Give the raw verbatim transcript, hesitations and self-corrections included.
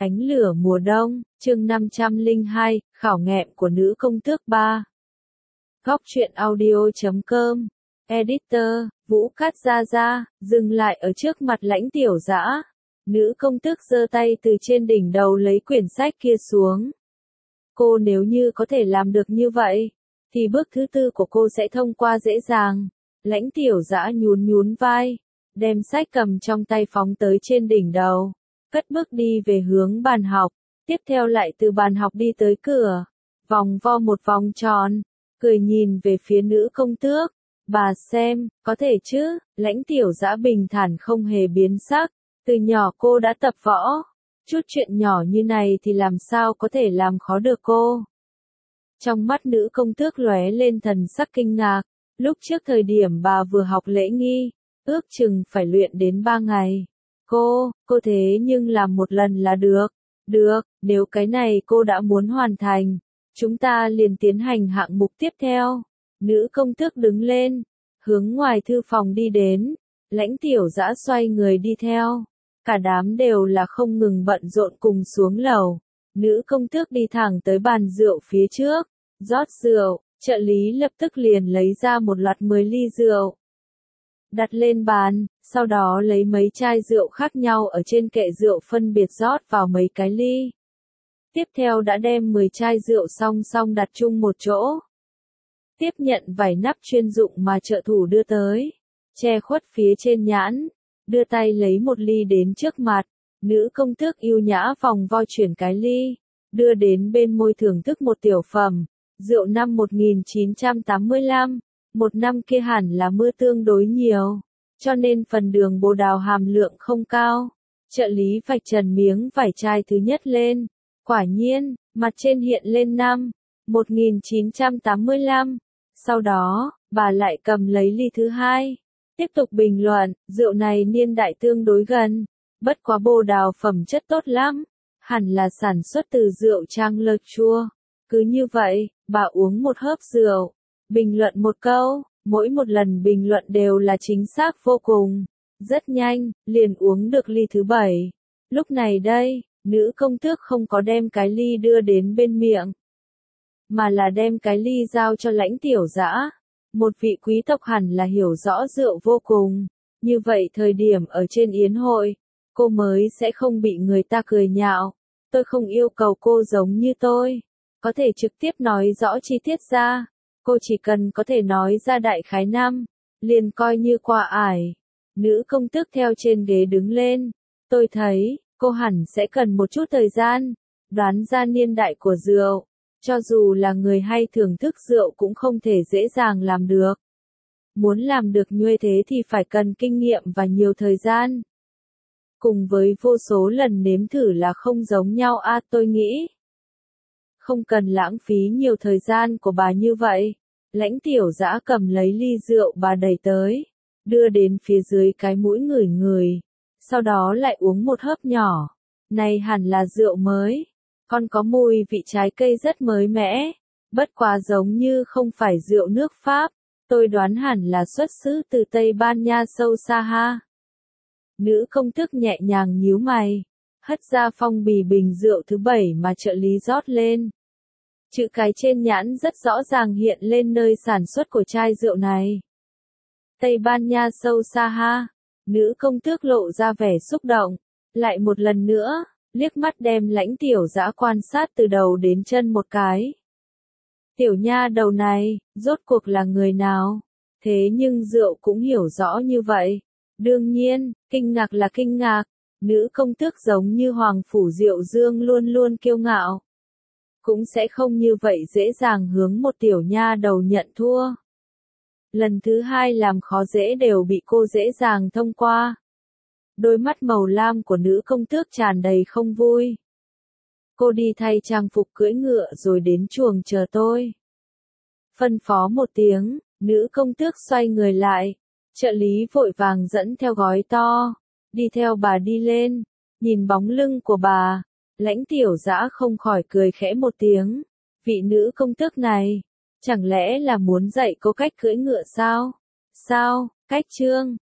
Ánh lửa mùa đông, chương năm trăm lẻ hai, khảo nghiệm của nữ công tước ba. Góc truyện audio chấm com, Editor, Vũ Cát Gia Gia, dừng lại ở trước mặt Lãnh Tiểu Dã. Nữ công tước giơ tay từ trên đỉnh đầu lấy quyển sách kia xuống. Cô nếu như có thể làm được như vậy, thì bước thứ tư của cô sẽ thông qua dễ dàng. Lãnh Tiểu Dã nhún nhún vai, đem sách cầm trong tay phóng tới trên đỉnh đầu, cất bước đi về hướng bàn học, tiếp theo lại từ bàn học đi tới cửa, vòng vo một vòng tròn, cười nhìn về phía nữ công tước. Bà xem, có thể chứ? Lãnh Tiểu Dã bình thản không hề biến sắc, từ nhỏ cô đã tập võ, chút chuyện nhỏ như này thì làm sao có thể làm khó được cô. Trong mắt nữ công tước lóe lên thần sắc kinh ngạc, lúc trước thời điểm bà vừa học lễ nghi, ước chừng phải luyện đến ba ngày. Cô, cô thế nhưng làm một lần là được. Được, nếu cái này cô đã muốn hoàn thành, chúng ta liền tiến hành hạng mục tiếp theo. Nữ công tước đứng lên, hướng ngoài thư phòng đi đến, Lãnh Tiểu Dã xoay người đi theo. Cả đám đều là không ngừng bận rộn cùng xuống lầu. Nữ công tước đi thẳng tới bàn rượu phía trước, rót rượu, trợ lý lập tức liền lấy ra một loạt mười ly rượu, đặt lên bàn, sau đó lấy mấy chai rượu khác nhau ở trên kệ rượu phân biệt rót vào mấy cái ly. Tiếp theo đã đem mười chai rượu song song đặt chung một chỗ. Tiếp nhận vài nắp chuyên dụng mà trợ thủ đưa tới, che khuất phía trên nhãn, đưa tay lấy một ly đến trước mặt. Nữ công tước yêu nhã vòng vo chuyển cái ly, đưa đến bên môi thưởng thức một tiểu phẩm. Rượu năm một nghìn chín trăm tám mươi lăm, một năm kia hẳn là mưa tương đối nhiều, cho nên phần đường bồ đào hàm lượng không cao. Trợ lý vạch trần miếng vải chai thứ nhất lên, quả nhiên, mặt trên hiện lên năm một nghìn chín trăm tám mươi lăm. Sau đó, bà lại cầm lấy ly thứ hai, tiếp tục bình luận, rượu này niên đại tương đối gần, bất quá bồ đào phẩm chất tốt lắm, hẳn là sản xuất từ rượu Trang Le Chua. Cứ như vậy, bà uống một hớp rượu, bình luận một câu, mỗi một lần bình luận đều là chính xác vô cùng. Rất nhanh, liền uống được ly thứ bảy. Lúc này đây, nữ công tước không có đem cái ly đưa đến bên miệng, mà là đem cái ly giao cho Lãnh Tiểu Dã. Một vị quý tộc hẳn là hiểu rõ rượu vô cùng. Như vậy thời điểm ở trên yến hội, cô mới sẽ không bị người ta cười nhạo. Tôi không yêu cầu cô giống như tôi, có thể trực tiếp nói rõ chi tiết ra. Cô chỉ cần có thể nói ra đại khái năm, liền coi như qua ải. Nữ công tước theo trên ghế đứng lên. Tôi thấy, cô hẳn sẽ cần một chút thời gian, đoán ra niên đại của rượu. Cho dù là người hay thưởng thức rượu cũng không thể dễ dàng làm được. Muốn làm được như thế thì phải cần kinh nghiệm và nhiều thời gian. Cùng với vô số lần nếm thử là không giống nhau à, tôi nghĩ. Không cần lãng phí nhiều thời gian của bà như vậy. Lãnh Tiểu Dã cầm lấy ly rượu bà đẩy tới, đưa đến phía dưới cái mũi ngửi ngửi, sau đó lại uống một hớp nhỏ. Này hẳn là rượu mới, còn có mùi vị trái cây rất mới mẻ, bất quá giống như không phải rượu nước Pháp, tôi đoán hẳn là xuất xứ từ Tây Ban Nha sâu xa ha. Nữ công tước nhẹ nhàng nhíu mày, hất ra phong bì bình rượu thứ bảy mà trợ lý rót lên. Chữ cái trên nhãn rất rõ ràng hiện lên nơi sản xuất của chai rượu này. Tây Ban Nha sâu xa ha. Nữ công tước lộ ra vẻ xúc động, lại một lần nữa, liếc mắt đem Lãnh Tiểu Dã quan sát từ đầu đến chân một cái. Tiểu nha đầu này, rốt cuộc là người nào? Thế nhưng rượu cũng hiểu rõ như vậy. Đương nhiên, kinh ngạc là kinh ngạc, nữ công tước giống như Hoàng Phủ Diệu Dương luôn luôn kiêu ngạo. Cũng sẽ không như vậy dễ dàng hướng một tiểu nha đầu nhận thua. Lần thứ hai làm khó dễ đều bị cô dễ dàng thông qua. Đôi mắt màu lam của nữ công tước tràn đầy không vui. Cô đi thay trang phục cưỡi ngựa rồi đến chuồng chờ tôi. Phân phó một tiếng, nữ công tước xoay người lại. Trợ lý vội vàng dẫn theo gói to, đi theo bà đi lên, nhìn bóng lưng của bà. Lãnh Tiểu Dã không khỏi cười khẽ một tiếng. Vị nữ công tước này, chẳng lẽ là muốn dạy cô cách cưỡi ngựa sao? Sao, cách chương,